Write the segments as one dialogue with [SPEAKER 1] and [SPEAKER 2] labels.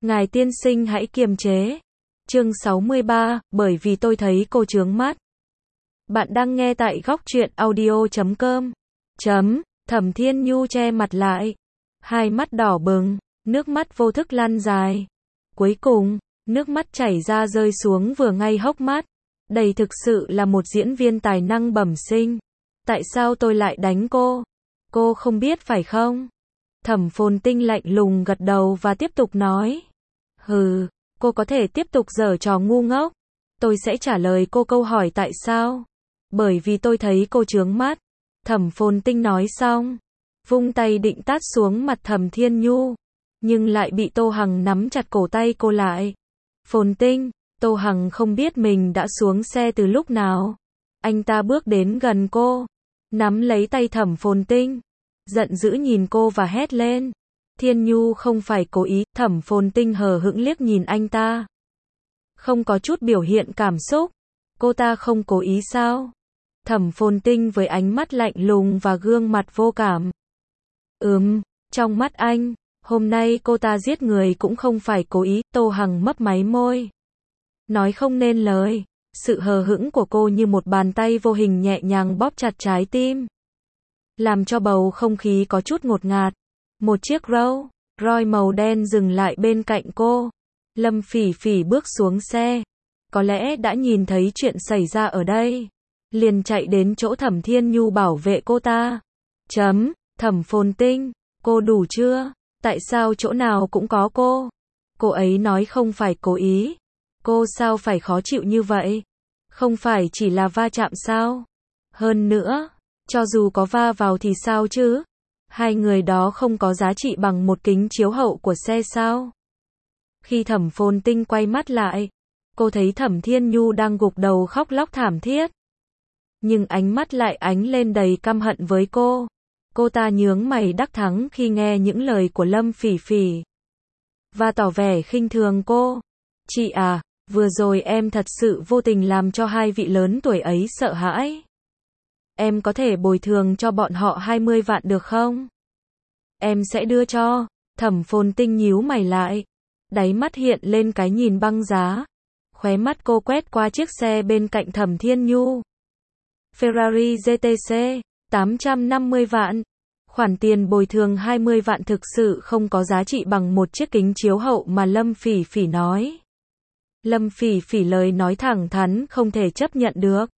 [SPEAKER 1] Ngài tiên sinh hãy kiềm chế. Chương 63, bởi vì tôi thấy cô chướng mắt. Bạn đang nghe tại góc truyện audio.com. Thẩm Thiên Nhu che mặt lại. Hai mắt đỏ bừng, nước mắt vô thức lăn dài. Cuối cùng, nước mắt chảy ra rơi xuống vừa ngay hốc mắt. Đây thực sự là một diễn viên tài năng bẩm sinh. Tại sao tôi lại đánh cô? Cô không biết phải không? Thẩm Phồn Tinh lạnh lùng gật đầu và tiếp tục nói. Hừ, cô có thể tiếp tục giở trò ngu ngốc. Tôi sẽ trả lời cô câu hỏi tại sao. Bởi vì tôi thấy cô chướng mắt. Thẩm Phồn Tinh nói xong, vung tay định tát xuống mặt Thẩm Thiên Nhu, nhưng lại bị Tô Hằng nắm chặt cổ tay cô lại. Phồn Tinh, Tô Hằng không biết mình đã xuống xe từ lúc nào. Anh ta bước đến gần cô, nắm lấy tay Thẩm Phồn Tinh, giận dữ nhìn cô và hét lên. Thiên Nhu không phải cố ý. Thẩm Phồn Tinh hờ hững liếc nhìn anh ta, không có chút biểu hiện cảm xúc. Cô ta không cố ý sao? Thẩm Phồn Tinh với ánh mắt lạnh lùng và gương mặt vô cảm. Trong mắt anh, hôm nay cô ta giết người cũng không phải cố ý. Tô Hằng mấp máy môi, nói không nên lời. Sự hờ hững của cô như một bàn tay vô hình nhẹ nhàng bóp chặt trái tim, làm cho bầu không khí có chút ngột ngạt. Một chiếc Rolls Royce màu đen dừng lại bên cạnh cô. Lâm Phỉ Phỉ bước xuống xe, có lẽ đã nhìn thấy chuyện xảy ra ở đây, liền chạy đến chỗ Thẩm Thiên Nhu bảo vệ cô ta. Thẩm Phồn Tinh, cô đủ chưa? Tại sao chỗ nào cũng có cô? Cô ấy nói không phải cố ý. Cô sao phải khó chịu như vậy? Không phải chỉ là va chạm sao? Hơn nữa, cho dù có va vào thì sao chứ? Hai người đó không có giá trị bằng một kính chiếu hậu của xe sao? Khi Thẩm Phồn Tinh quay mắt lại, cô thấy Thẩm Thiên Nhu đang gục đầu khóc lóc thảm thiết, nhưng ánh mắt lại ánh lên đầy căm hận với cô. Cô ta nhướng mày đắc thắng khi nghe những lời của Lâm Phỉ Phỉ, và tỏ vẻ khinh thường cô. Chị à, vừa rồi em thật sự vô tình làm cho hai vị lớn tuổi ấy sợ hãi. Em có thể bồi thường cho bọn họ 20 vạn được không? Em sẽ đưa cho. Thẩm Phồn Tinh nhíu mày lại, đáy mắt hiện lên cái nhìn băng giá. Khóe mắt cô quét qua chiếc xe bên cạnh Thẩm Thiên Nhu. Ferrari GTC, 850 vạn. Khoản tiền bồi thường 20 vạn thực sự không có giá trị bằng một chiếc kính chiếu hậu mà Lâm Phỉ Phỉ nói. Lâm Phỉ Phỉ lời nói thẳng thắn không thể chấp nhận được.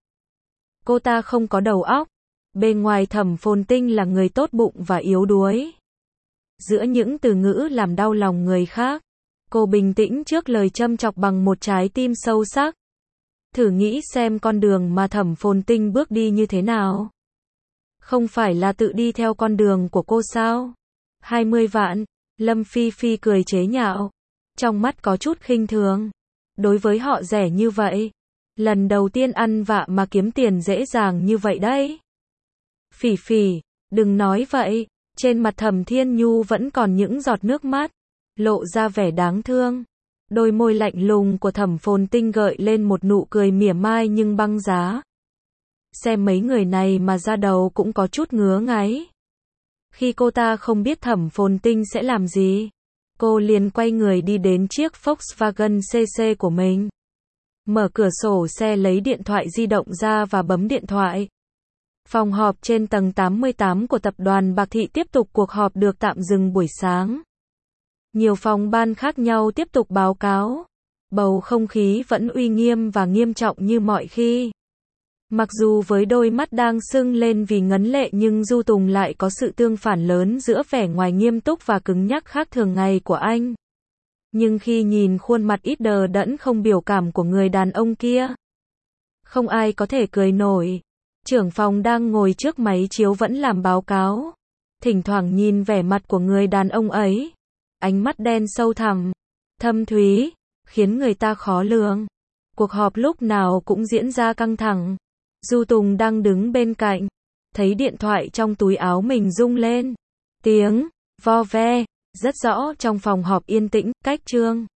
[SPEAKER 1] Cô ta không có đầu óc. Bên ngoài Thẩm Phồn Tinh là người tốt bụng và yếu đuối. Giữa những từ ngữ làm đau lòng người khác, cô bình tĩnh trước lời châm chọc bằng một trái tim sâu sắc. Thử nghĩ xem con đường mà Thẩm Phồn Tinh bước đi như thế nào. Không phải là tự đi theo con đường của cô sao? 20 vạn, Lâm Phi Phi cười chế nhạo, trong mắt có chút khinh thường. Đối với họ rẻ như vậy, lần đầu tiên ăn vạ mà kiếm tiền dễ dàng như vậy đấy. Phỉ Phỉ, đừng nói vậy. Trên mặt Thẩm Thiên Nhu vẫn còn những giọt nước mắt, lộ ra vẻ đáng thương. Đôi môi lạnh lùng của Thẩm Phồn Tinh gợi lên một nụ cười mỉa mai nhưng băng giá. Xem mấy người này mà ra đầu cũng có chút ngứa ngáy. Khi cô ta không biết Thẩm Phồn Tinh sẽ làm gì, cô liền quay người đi đến chiếc Volkswagen CC của mình. Mở cửa sổ xe lấy điện thoại di động ra và bấm điện thoại. Phòng họp trên tầng 88 của tập đoàn Bạc Thị tiếp tục cuộc họp được tạm dừng buổi sáng. Nhiều phòng ban khác nhau tiếp tục báo cáo. Bầu không khí vẫn uy nghiêm và nghiêm trọng như mọi khi. Mặc dù với đôi mắt đang sưng lên vì ngấn lệ nhưng Du Tùng lại có sự tương phản lớn giữa vẻ ngoài nghiêm túc và cứng nhắc khác thường ngày của anh. Nhưng khi nhìn khuôn mặt ít đờ đẫn không biểu cảm của người đàn ông kia, không ai có thể cười nổi. Trưởng phòng đang ngồi trước máy chiếu vẫn làm báo cáo, thỉnh thoảng nhìn vẻ mặt của người đàn ông ấy, ánh mắt đen sâu thẳm, thâm thúy, khiến người ta khó lường. Cuộc họp lúc nào cũng diễn ra căng thẳng. Du Tùng đang đứng bên cạnh, thấy điện thoại trong túi áo mình rung lên. Tiếng vo ve rất rõ trong phòng họp yên tĩnh. Cách Trương